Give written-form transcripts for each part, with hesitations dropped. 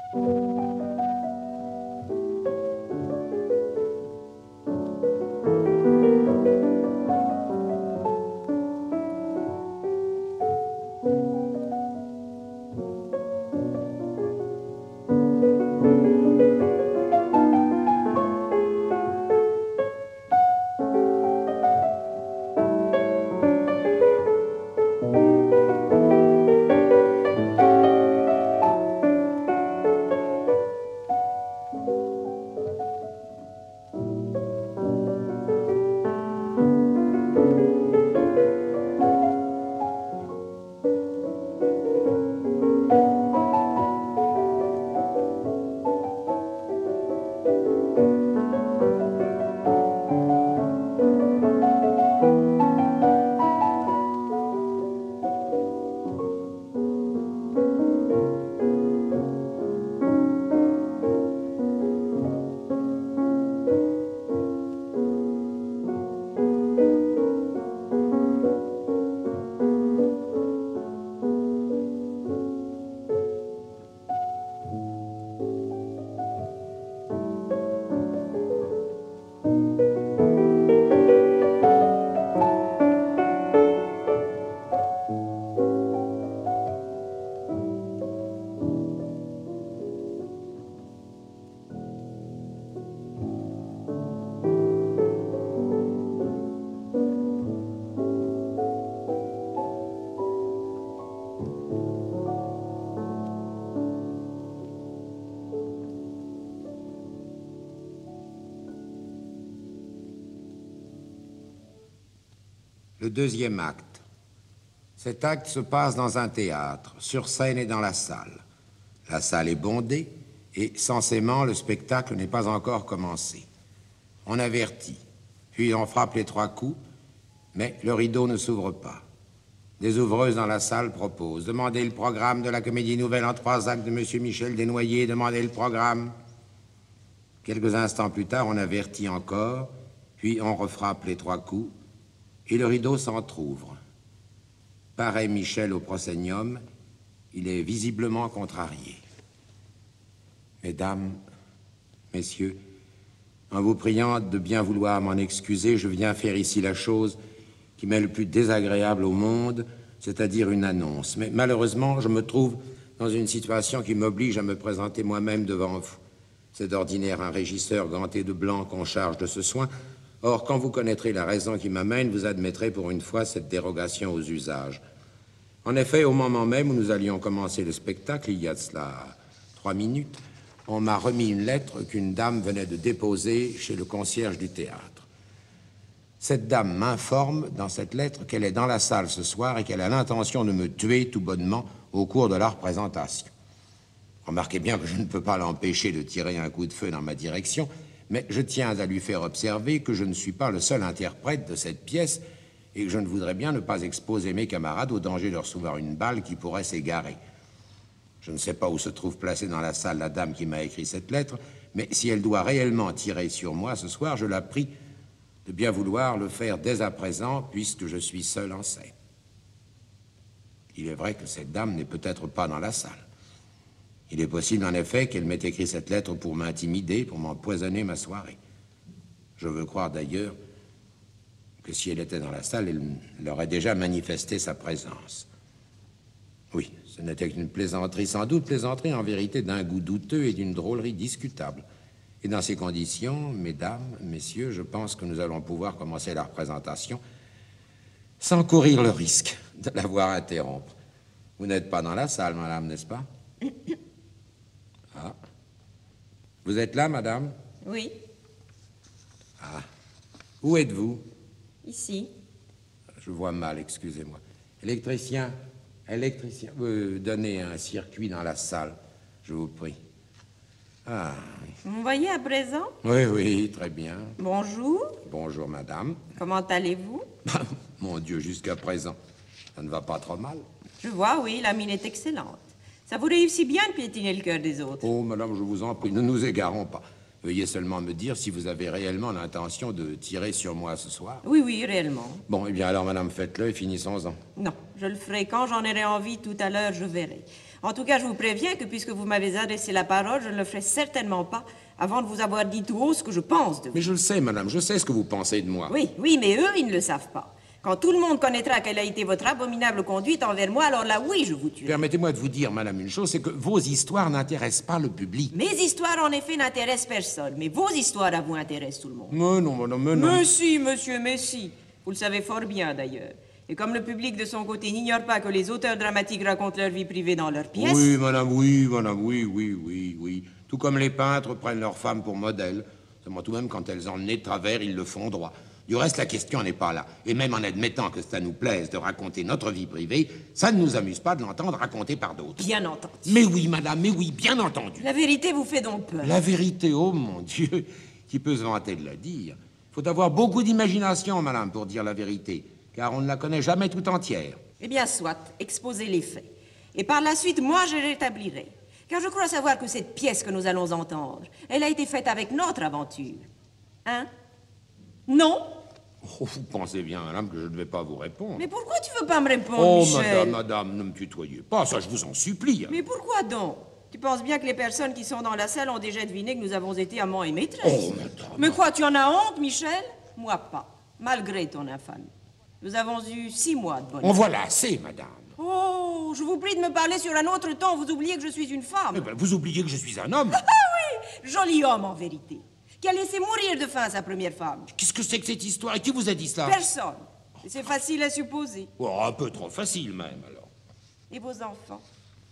Le deuxième acte. Cet acte se passe dans un théâtre, sur scène et dans la salle. La salle est bondée et, censément, le spectacle n'est pas encore commencé. On avertit, puis on frappe les 3 coups, mais le rideau ne s'ouvre pas. Des ouvreuses dans la salle proposent « Demandez le programme de la comédie nouvelle en 3 actes de M. Michel Desnoyers, demandez le programme. » Quelques instants plus tard, on avertit encore, puis on refrappe les 3 coups, et le rideau s'entr'ouvre. Pareil Michel au proscenium, il est visiblement contrarié. Mesdames, messieurs, en vous priant de bien vouloir m'en excuser, je viens faire ici la chose qui m'est le plus désagréable au monde, c'est-à-dire une annonce. Mais malheureusement, je me trouve dans une situation qui m'oblige à me présenter moi-même devant vous. C'est d'ordinaire un régisseur ganté de blanc qu'on charge de ce soin. Or, quand vous connaîtrez la raison qui m'amène, vous admettrez pour une fois cette dérogation aux usages. En effet, au moment même où nous allions commencer le spectacle, il y a de cela 3 minutes, on m'a remis une lettre qu'une dame venait de déposer chez le concierge du théâtre. Cette dame m'informe dans cette lettre qu'elle est dans la salle ce soir et qu'elle a l'intention de me tuer tout bonnement au cours de la représentation. Remarquez bien que je ne peux pas l'empêcher de tirer un coup de feu dans ma direction, mais je tiens à lui faire observer que je ne suis pas le seul interprète de cette pièce et que je ne voudrais bien ne pas exposer mes camarades au danger de recevoir une balle qui pourrait s'égarer. Je ne sais pas où se trouve placée dans la salle la dame qui m'a écrit cette lettre, mais si elle doit réellement tirer sur moi ce soir, je la prie de bien vouloir le faire dès à présent, puisque je suis seul en scène. Il est vrai que cette dame n'est peut-être pas dans la salle. Il est possible, en effet, qu'elle m'ait écrit cette lettre pour m'intimider, pour m'empoisonner ma soirée. Je veux croire d'ailleurs que si elle était dans la salle, elle aurait déjà manifesté sa présence. Oui, ce n'était qu'une plaisanterie, sans doute plaisanterie en vérité d'un goût douteux et d'une drôlerie discutable. Et dans ces conditions, mesdames, messieurs, je pense que nous allons pouvoir commencer la représentation sans courir le risque de la voir interrompre. Vous n'êtes pas dans la salle, madame, n'est-ce pas? Ah. Vous êtes là, madame? Oui. Ah. Où êtes-vous? Ici. Je vois mal, excusez-moi. Électricien, donnez un circuit dans la salle, je vous prie. Ah. Vous me voyez à présent? Oui, oui, très bien. Bonjour. Bonjour, madame. Comment allez-vous? Mon Dieu, jusqu'à présent, ça ne va pas trop mal. Je vois, oui, la mine est excellente. Ça vous réussit bien de piétiner le cœur des autres. Oh, madame, je vous en prie, ne nous égarons pas. Veuillez seulement me dire si vous avez réellement l'intention de tirer sur moi ce soir. Oui, oui, réellement. Bon, eh bien alors, madame, faites-le et finissons-en. Non, je le ferai quand j'en aurai envie tout à l'heure, je verrai. En tout cas, je vous préviens que puisque vous m'avez adressé la parole, je ne le ferai certainement pas avant de vous avoir dit tout haut ce que je pense de vous. Mais je le sais, madame, je sais ce que vous pensez de moi. Oui, oui, mais eux, ils ne le savent pas. Quand tout le monde connaîtra quelle a été votre abominable conduite envers moi, alors là, oui, je vous tuerai. Permettez-moi de vous dire, madame, une chose, c'est que vos histoires n'intéressent pas le public. Mes histoires, en effet, n'intéressent personne, mais vos histoires à vous intéressent tout le monde. Mais non, madame, mais non. Mais si, monsieur, mais si. Vous le savez fort bien, d'ailleurs. Et comme le public, de son côté, n'ignore pas que les auteurs dramatiques racontent leur vie privée dans leurs pièces... Oui, madame, oui. Tout comme les peintres prennent leurs femmes pour modèles. Seulement tout de même, quand elles en nez de travers, ils le font droit. Du reste, la question n'est pas là. Et même en admettant que ça nous plaise de raconter notre vie privée, ça ne nous amuse pas de l'entendre raconter par d'autres. Bien entendu. Mais oui, madame, mais oui, bien entendu. La vérité vous fait donc peur. La vérité, oh mon Dieu, qui peut se vanter de la dire. Il faut avoir beaucoup d'imagination, madame, pour dire la vérité, car on ne la connaît jamais tout entière. Eh bien, soit, exposez les faits. Et par la suite, moi, je rétablirai. Car je crois savoir que cette pièce que nous allons entendre, elle a été faite avec notre aventure. Hein? Non? Oh, vous pensez bien, madame, que je ne vais pas vous répondre. Mais pourquoi tu veux pas me répondre, Oh, Michel? madame, ne me tutoyez pas, ça je vous en supplie. Mais pourquoi donc? Tu penses bien que les personnes qui sont dans la salle ont déjà deviné que nous avons été amants et maîtresses? Oh, madame. Mais quoi, tu en as honte, Michel? Moi pas, malgré ton infamie. Nous avons eu 6 mois de bonheur. En voilà assez, madame. Oh, je vous prie de me parler sur un autre ton, vous oubliez que je suis une femme. Eh ben, vous oubliez que je suis un homme. Ah oui, joli homme en vérité, qui a laissé mourir de faim sa première femme. Qu'est-ce que c'est que cette histoire? Et qui vous a dit cela? Personne. Et c'est facile à supposer. Oh, un peu trop facile, même, alors. Et vos enfants?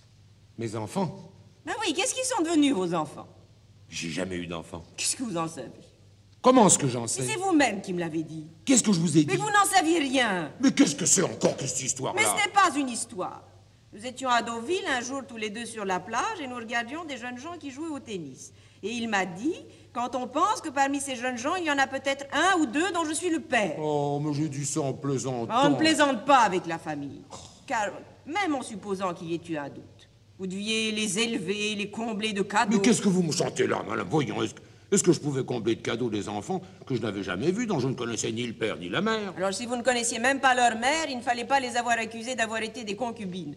Mes enfants? Ben oui, qu'est-ce qu'ils sont devenus, vos enfants? J'ai jamais eu d'enfants. Qu'est-ce que vous en savez? Comment est-ce que j'en Et sais? c'est vous-même qui me l'avez dit. Qu'est-ce que je vous ai dit? Mais vous n'en saviez rien. Mais qu'est-ce que c'est encore que cette histoire-là? Mais ce n'est pas une histoire. Nous étions à Deauville un jour tous les deux sur la plage et nous regardions des jeunes gens qui jouaient au tennis. Et il m'a dit, quand on pense que parmi ces jeunes gens, il y en a peut-être 1 ou 2 dont je suis le père. Oh, mais j'ai dit ça en plaisantant. On ne plaisante pas avec la famille. Car même en supposant qu'il y ait eu un doute, vous deviez les élever, les combler de cadeaux. Mais qu'est-ce que vous me chantez là, madame? Voyons, est-ce que je pouvais combler de cadeaux des enfants que je n'avais jamais vus, dont je ne connaissais ni le père ni la mère? Alors si vous ne connaissiez même pas leur mère, il ne fallait pas les avoir accusés d'avoir été des concubines.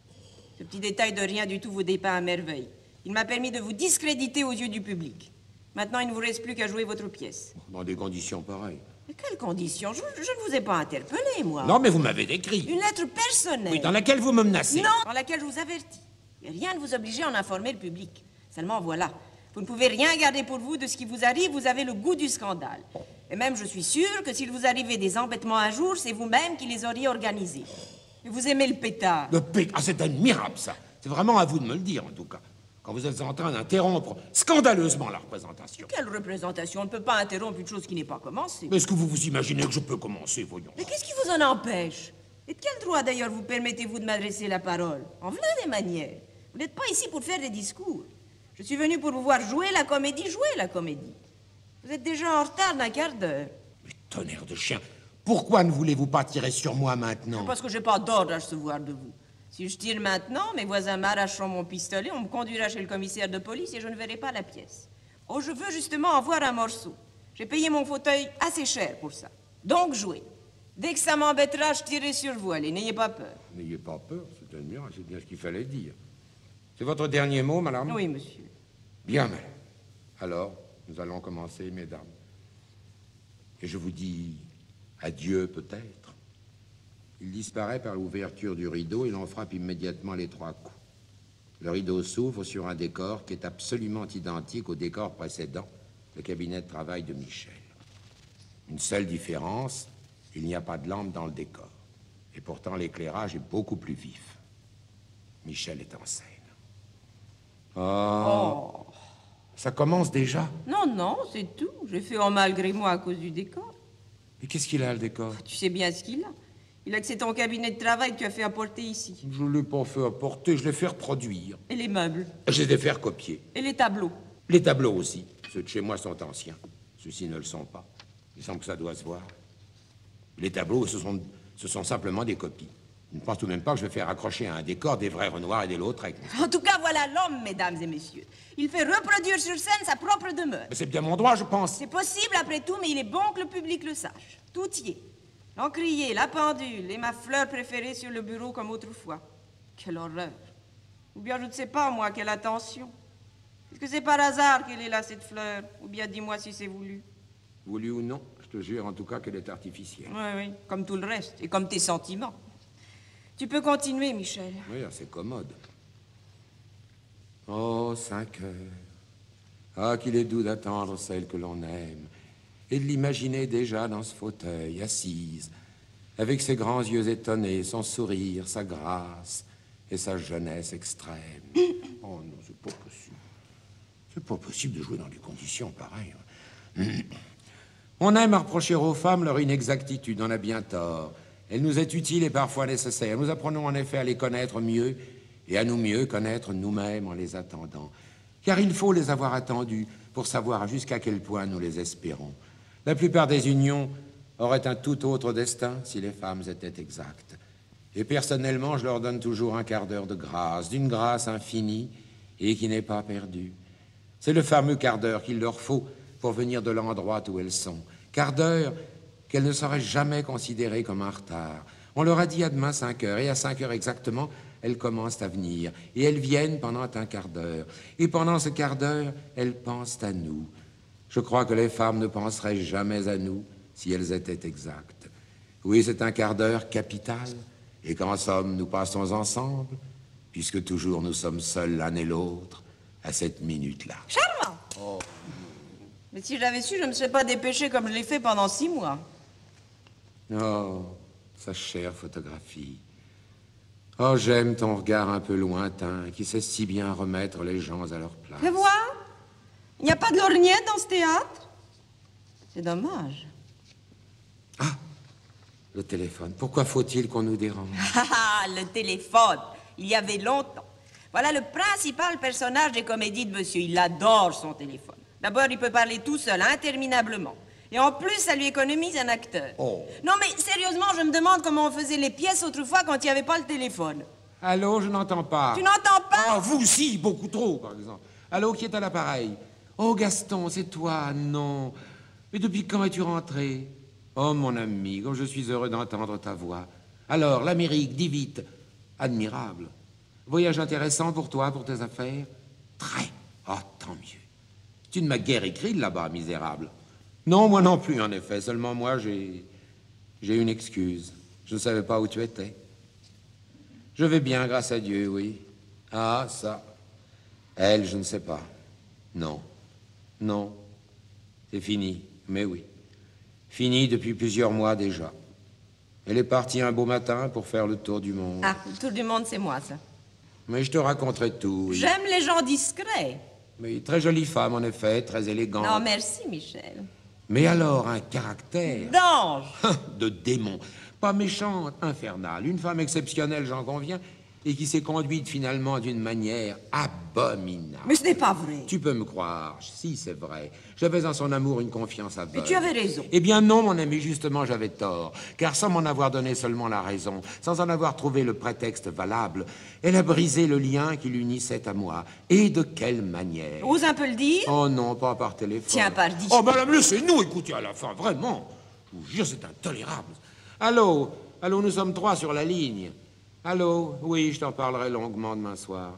Ce petit détail de rien du tout vous dépeint à merveille. Il m'a permis de vous discréditer aux yeux du public. Maintenant, il ne vous reste plus qu'à jouer votre pièce. Dans des conditions pareilles. Mais quelles conditions? Je ne vous ai pas interpellé, moi. Non, mais vous m'avez décrit. Une lettre personnelle. Oui, dans laquelle vous me menacez. Non, dans laquelle je vous avertis. Et rien ne vous oblige à en informer le public. Seulement, voilà. Vous ne pouvez rien garder pour vous de ce qui vous arrive, vous avez le goût du scandale. Et même, je suis sûre que s'il vous arrivait des embêtements un jour, c'est vous-même qui les auriez organisés. Et vous aimez le pétard. Le pétard, ah, c'est admirable, ça. C'est vraiment à vous de me le dire, en tout cas. Quand vous êtes en train d'interrompre scandaleusement la représentation. Quelle représentation? On ne peut pas interrompre une chose qui n'est pas commencée. Mais est-ce que vous vous imaginez que je peux commencer, voyons? Mais qu'est-ce qui vous en empêche? Et de quel droit, d'ailleurs, vous permettez-vous de m'adresser la parole? En voilà des manières. Vous n'êtes pas ici pour faire des discours. Je suis venu pour vous voir jouer la comédie. Vous êtes déjà en retard d'un quart d'heure. Mais tonnerre de chien, pourquoi ne voulez-vous pas tirer sur moi maintenant? Parce que j'ai pas d'ordre à recevoir de vous. Si je tire maintenant, mes voisins m'arracheront mon pistolet, on me conduira chez le commissaire de police et je ne verrai pas la pièce. Oh, je veux justement en voir un morceau. J'ai payé mon fauteuil assez cher pour ça. Donc, jouez. Dès que ça m'embêtera, je tirerai sur vous. Allez, n'ayez pas peur. N'ayez pas peur, c'est admirable, c'est bien ce qu'il fallait dire. C'est votre dernier mot, madame? Oui, monsieur. Bien, madame. Alors, nous allons commencer, mesdames. Et je vous dis adieu, peut-être. Il disparaît par l'ouverture du rideau et l'on frappe immédiatement les 3 coups. Le rideau s'ouvre sur un décor qui est absolument identique au décor précédent, le cabinet de travail de Michel. Une seule différence, il n'y a pas de lampe dans le décor. Et pourtant, l'éclairage est beaucoup plus vif. Michel est en scène. Oh. Ça commence déjà? Non, non, c'est tout. J'ai fait en malgré moi à cause du décor. Mais qu'est-ce qu'il a, le décor? Tu sais bien ce qu'il a. Il a que c'est ton cabinet de travail que tu as fait apporter ici. Je ne l'ai pas fait apporter, je l'ai fait reproduire. Et les meubles. Je les ai fait recopier. Et les tableaux. Les tableaux aussi. Ceux de chez moi sont anciens. Ceux-ci ne le sont pas. Il semble que ça doit se voir. Les tableaux, ce sont simplement des copies. Je ne pense tout de même pas que je vais faire accrocher à un décor des vrais Renoir et des Lautrec. En tout cas, voilà l'homme, mesdames et messieurs. Il fait reproduire sur scène sa propre demeure. Mais c'est bien mon droit, je pense. C'est possible après tout, mais il est bon que le public le sache. Tout y est. L'encrier, la pendule et ma fleur préférée sur le bureau comme autrefois. Quelle horreur. Ou bien je ne sais pas, moi, quelle attention. Est-ce que c'est par hasard qu'elle est là, cette fleur? Ou bien dis-moi si c'est voulu. Voulu ou non, je te jure en tout cas qu'elle est artificielle. Oui, oui, comme tout le reste, et comme tes sentiments. Tu peux continuer, Michel. Oui, c'est commode. Oh, 5 heures. Ah, qu'il est doux d'attendre celle que l'on aime, et de l'imaginer déjà dans ce fauteuil, assise, avec ses grands yeux étonnés, son sourire, sa grâce et sa jeunesse extrême. Oh non, c'est pas possible. C'est pas possible de jouer dans des conditions pareilles. On aime à reprocher aux femmes leur inexactitude, on a bien tort. Elle nous est utile et parfois nécessaire. Nous apprenons en effet à les connaître mieux et à nous mieux connaître nous-mêmes en les attendant. Car il faut les avoir attendus pour savoir jusqu'à quel point nous les espérons. La plupart des unions auraient un tout autre destin si les femmes étaient exactes. Et personnellement, je leur donne toujours un quart d'heure de grâce, d'une grâce infinie et qui n'est pas perdue. C'est le fameux quart d'heure qu'il leur faut pour venir de l'endroit où elles sont. Quart d'heure qu'elles ne seraient jamais considérées comme un retard. On leur a dit à demain 5 heures, et à 5 heures exactement, elles commencent à venir. Et elles viennent pendant un quart d'heure. Et pendant ce quart d'heure, elles pensent à nous. Je crois que les femmes ne penseraient jamais à nous si elles étaient exactes. Oui, c'est un quart d'heure capital, et qu'en somme, nous passons ensemble, puisque toujours nous sommes seuls l'un et l'autre, à cette minute-là. Charmant! Oh. Mais si j'avais su, je ne me serais pas dépêchée comme je l'ai fait pendant 6 mois. Oh, sa chère photographie. Oh, j'aime ton regard un peu lointain, qui sait si bien remettre les gens à leur place. Fais voir. Il n'y a pas de lorgnette dans ce théâtre. C'est dommage. Ah, le téléphone. Pourquoi faut-il qu'on nous dérange? Ah, le téléphone. Il y avait longtemps. Voilà le principal personnage des comédies de monsieur. Il adore son téléphone. D'abord, il peut parler tout seul, interminablement. Et en plus, ça lui économise un acteur. Oh. Non, mais sérieusement, je me demande comment on faisait les pièces autrefois quand il n'y avait pas le téléphone. Allô, je n'entends pas. Tu n'entends pas? Ah, vous aussi, beaucoup trop, par exemple. Allô, qui est à l'appareil? Oh, Gaston, c'est toi, non. Mais depuis quand es-tu rentré? Oh, mon ami, comme je suis heureux d'entendre ta voix. Alors, l'Amérique, dis vite. Admirable. Voyage intéressant pour toi, pour tes affaires? Très. Oh, tant mieux. Tu ne m'as guère écrit de là-bas, misérable. Non, moi non plus, en effet. Seulement moi, j'ai une excuse. Je ne savais pas où tu étais. Je vais bien, grâce à Dieu, oui. Ah, ça. Elle, je ne sais pas. Non. Non. C'est fini. Mais oui. Fini depuis plusieurs mois déjà. Elle est partie un beau matin pour faire le tour du monde. Ah, le tour du monde, c'est moi, ça. Mais je te raconterai tout, oui. J'aime les gens discrets. Oui, très jolie femme, en effet, très élégante. Non, merci, Michel. Mais alors, un caractère... D'ange. De démon. Pas méchante, infernale. Une femme exceptionnelle, j'en conviens, et qui s'est conduite finalement d'une manière abominable. Mais ce n'est pas vrai. Tu peux me croire, si, c'est vrai. J'avais en son amour une confiance aveugle. Mais tu avais raison. Eh bien non, mon ami, justement, j'avais tort. Car sans m'en avoir donné seulement la raison, sans en avoir trouvé le prétexte valable, elle a brisé le lien qui l'unissait à moi. Et de quelle manière? Ose un peu le dire? Oh non, pas par téléphone. Tiens, pardi. Oh, madame, laissez-nous écouter à la fin, vraiment. Je vous jure, c'est intolérable. Allô? Allô, nous sommes 3 sur la ligne. Allô? Oui, je t'en parlerai longuement demain soir.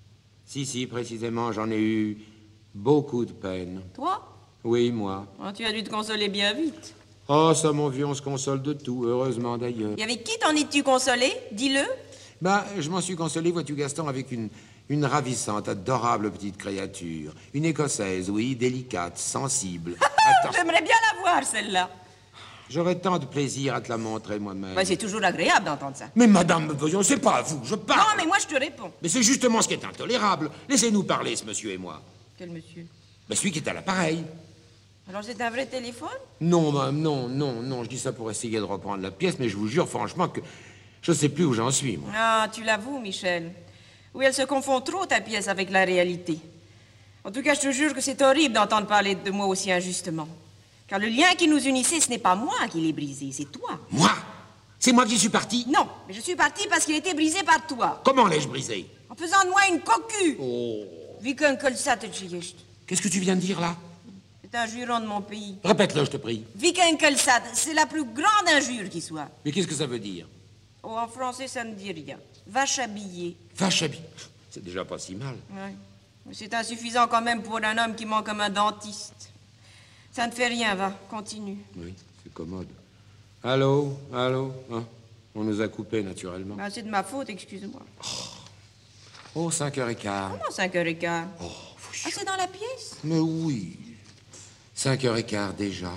Si, précisément, j'en ai eu beaucoup de peine. Toi? Oui, moi. Oh, tu as dû te consoler bien vite. Oh, ça, mon vieux, on se console de tout, heureusement d'ailleurs. Et avec qui t'en es-tu consolé? Dis-le. Ben, je m'en suis consolé, vois-tu, Gaston, avec une ravissante, adorable petite créature. Une Écossaise, oui, délicate, sensible. Attends, J'aimerais bien la voir, celle-là. j'aurais tant de plaisir à te la montrer moi-même. Ben, c'est toujours agréable d'entendre ça. Mais madame, voyons, c'est pas à vous, je parle. Non, mais moi, je te réponds. Mais c'est justement ce qui est intolérable. Laissez-nous parler, ce monsieur et moi. Quel monsieur? Ben, celui qui est à l'appareil. Alors, c'est un vrai téléphone? Non, madame, non, je dis ça pour essayer de reprendre la pièce, mais je vous jure franchement que je sais plus où j'en suis, moi. Ah, tu l'avoues, Michel. Oui, elle se confond trop, ta pièce, avec la réalité. En tout cas, je te jure que c'est horrible d'entendre parler de moi aussi injustement. Car le lien qui nous unissait, ce n'est pas moi qui l'ai brisé, c'est toi. Moi? C'est moi qui suis parti? Non, mais je suis partie parce qu'il était brisé par toi. Comment l'ai-je brisé? En faisant de moi une cocu. Oh. Vikenkelsatetjejecht. Qu'est-ce que tu viens de dire, là? C'est un juron de mon pays. Répète-le, je te prie. Vikenkelsat, c'est la plus grande injure qui soit. Mais qu'est-ce que ça veut dire? Oh, en français, ça ne dit rien. Vache habillée. Vache habillée. c'est déjà pas si mal. Ouais. Mais c'est insuffisant quand même pour un homme qui ment comme un dentiste. Ça ne fait rien, va, continue. Oui, c'est commode. Allô, allô, hein? On nous a coupés, naturellement. Ben, c'est de ma faute, excuse-moi. Oh, 5h15. Comment 5h15? Oh, Ah, c'est dans la pièce? mais oui. 5h15 déjà.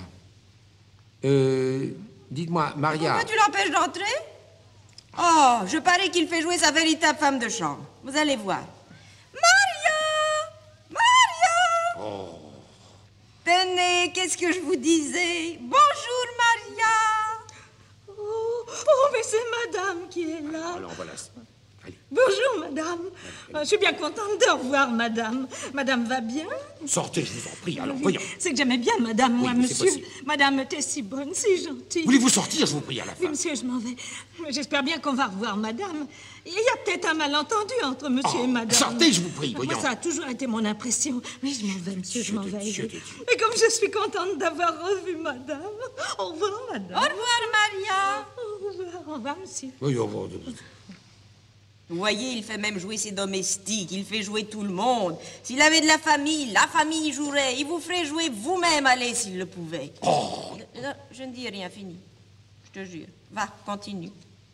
Dites-moi, Maria... Pourquoi tu l'empêches d'entrer? Oh, je parie qu'il fait jouer sa véritable femme de chambre. Vous allez voir. Maria! Maria! Oh, Tenez, qu'est-ce que je vous disais? Bonjour, Maria! Oh, mais c'est madame qui est là. alors voilà. Allez, Bonjour, madame. Je suis bien contente de revoir madame. Madame va bien? sortez, je vous en prie, alors, voyons. C'est que j'aimais bien madame, moi, Oui, c'est monsieur. possible. Madame était si bonne, si gentille. Voulez-vous sortir, je vous prie, à la Oui, fin? monsieur, je m'en vais. J'espère bien qu'on va revoir madame. Il y a peut-être un malentendu entre monsieur et madame. Sortez, je vous prie, Moi, voyons. ça a toujours été mon impression. Oui, je m'en vais, monsieur, je m'en vais. Dieu. Mais comme je suis contente d'avoir revu madame. Au revoir, Au madame. revoir, Maria! Au revoir, monsieur. Oui, au revoir. Vous voyez, il fait même jouer ses domestiques, il fait jouer tout le monde. S'il avait de la famille jouerait. Il vous ferait jouer vous-même, allez, s'il le pouvait. Oh, Non, je ne dis rien, fini. Je te jure. Va, continue.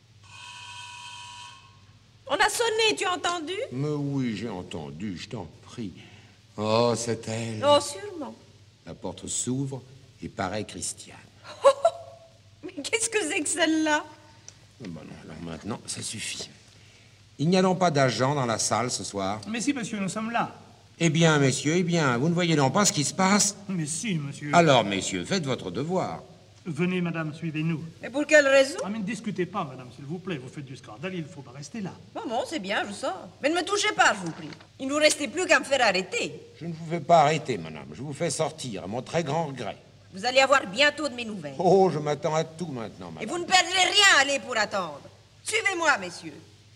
On a sonné, tu as entendu? mais oui, j'ai entendu, je t'en prie. Oh, c'est elle. Oh, sûrement. La porte s'ouvre et paraît Christiane. Mais qu'est-ce que c'est que celle-là? Ah, ben non, alors maintenant, ça suffit. Il n'y a donc pas d'agent dans la salle ce soir? Mais si, monsieur, nous sommes là. Eh bien, messieurs, eh bien, vous ne voyez donc pas ce qui se passe? Mais si, monsieur. Alors, messieurs, faites votre devoir. Venez, madame, suivez-nous. Mais pour quelle raison? Ah, mais ne discutez pas, madame, s'il vous plaît. Vous faites du scandale, il ne faut pas rester là. Bon, c'est bien, je sors. Mais ne me touchez pas, je vous prie. Il ne vous restait plus qu'à me faire arrêter. Je ne vous fais pas arrêter, madame. Je vous fais sortir, à mon très grand regret. Vous allez avoir bientôt de mes nouvelles. Oh, je m'attends à tout maintenant, Et madame. vous ne perdrez rien à aller pour attendre. Suivez-moi, messieurs.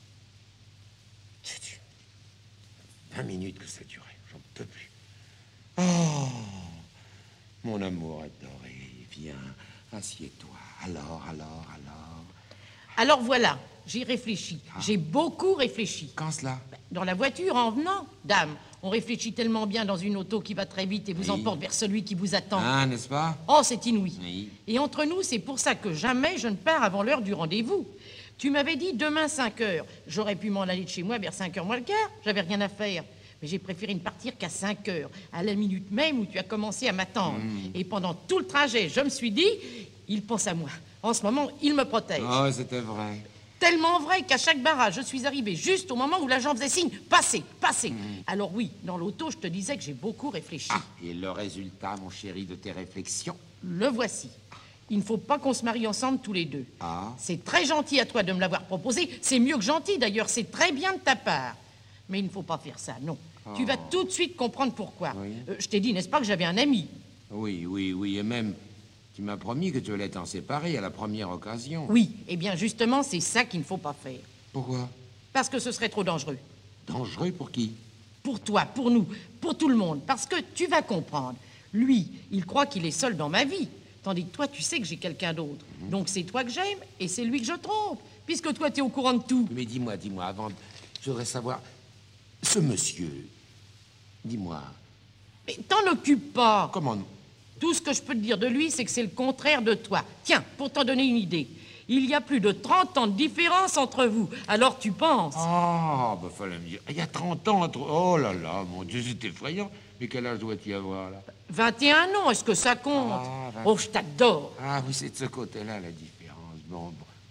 20 minutes que ça durait, j'en peux plus. Oh, mon amour adoré, viens, assieds-toi. Alors. Alors voilà, j'ai réfléchi. J'ai beaucoup réfléchi. Quand cela? Dans la voiture, en venant, dame, on réfléchit tellement bien dans une auto qui va très vite et vous Oui. emporte vers celui qui vous attend. Ah, n'est-ce pas? Oh, c'est inouï. Oui. Et entre nous, c'est pour ça que jamais je ne pars avant l'heure du rendez-vous. Tu m'avais dit demain 5 heures. J'aurais pu m'en aller de chez moi vers 5 heures moins le quart. J'avais rien à faire. Mais j'ai préféré ne partir qu'à 5 heures, à la minute même où tu as commencé à m'attendre. Et pendant tout le trajet, je me suis dit, il pense à moi. En ce moment, il me protège. Oh, c'était vrai. Tellement vrai qu'à chaque barrage, je suis arrivée juste au moment où l'agent faisait signe « Passez, passez !» Alors oui, dans l'auto, je te disais que j'ai beaucoup réfléchi. Ah, et le résultat, mon chéri, de tes réflexions? Le voici. Il ne faut pas qu'on se marie ensemble tous les deux. Ah. C'est très gentil à toi de me l'avoir proposé. C'est mieux que gentil, d'ailleurs. C'est très bien de ta part. Mais il ne faut pas faire ça, non. Tu vas tout de suite comprendre pourquoi. Oui. Je t'ai dit, n'est-ce pas, que j'avais un ami? Oui, et même, tu m'as promis que tu allais t'en séparer à la première occasion. Oui, eh bien, justement, c'est ça qu'il ne faut pas faire. Pourquoi? Parce que ce serait trop dangereux. Dangereux pour qui? Pour toi, pour nous, pour tout le monde. Parce que tu vas comprendre. Lui, il croit qu'il est seul dans ma vie. Tandis que toi, tu sais que j'ai quelqu'un d'autre. Donc c'est toi que j'aime et c'est lui que je trompe. Puisque toi, tu es au courant de tout. Mais dis-moi, avant, je voudrais savoir, ce monsieur, dis-moi, Mais t'en occupe pas. comment... Tout ce que je peux te dire de lui, c'est que c'est le contraire de toi. Tiens, pour t'en donner une idée. Il y a plus de 30 ans de différence entre vous. Alors tu penses? Ah, bah fallait me dire, il y a 30 ans entre... Oh là là, mon Dieu, c'est effrayant. Mais quel âge doit-il y avoir, là? 21 ans, est-ce que ça compte? Ah, 20. Oh, je t'adore. Ah oui, c'est de ce côté-là, la différence. Bon.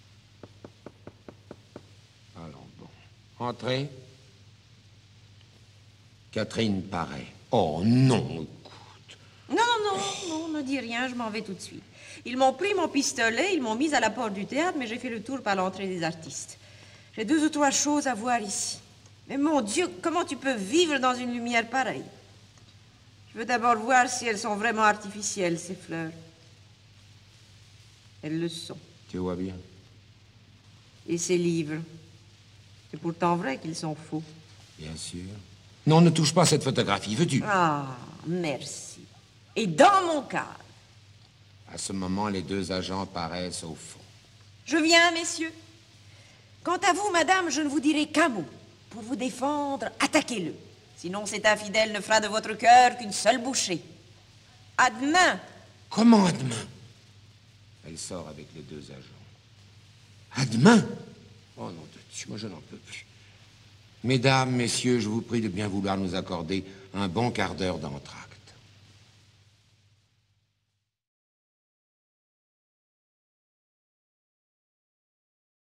Alors, bon. Entrez. Catherine paraît. Oh non, écoute. Non, ne dis rien, je m'en vais tout de suite. Ils m'ont pris mon pistolet, ils m'ont mis à la porte du théâtre, mais j'ai fait le tour par l'entrée des artistes. J'ai 2 ou 3 choses à voir ici. Mais mon Dieu, comment tu peux vivre dans une lumière pareille? Je veux d'abord voir si elles sont vraiment artificielles, ces fleurs. Elles le sont. Tu vois bien. Et ces livres. C'est pourtant vrai qu'ils sont faux. Bien sûr. Non, ne touche pas à cette photographie, veux-tu? Ah, merci. Et dans mon cadre. À ce moment, les 2 agents paraissent au fond. Je viens, messieurs. Quant à vous, madame, je ne vous dirai qu'un mot. pour vous défendre, attaquez-le. Sinon, cet infidèle ne fera de votre cœur qu'une seule bouchée. À demain. Comment à demain? Elle sort avec les 2 agents. À demain? Oh non de Dieu, moi je n'en peux plus. Mesdames, messieurs, je vous prie de bien vouloir nous accorder un bon quart d'heure d'entracte.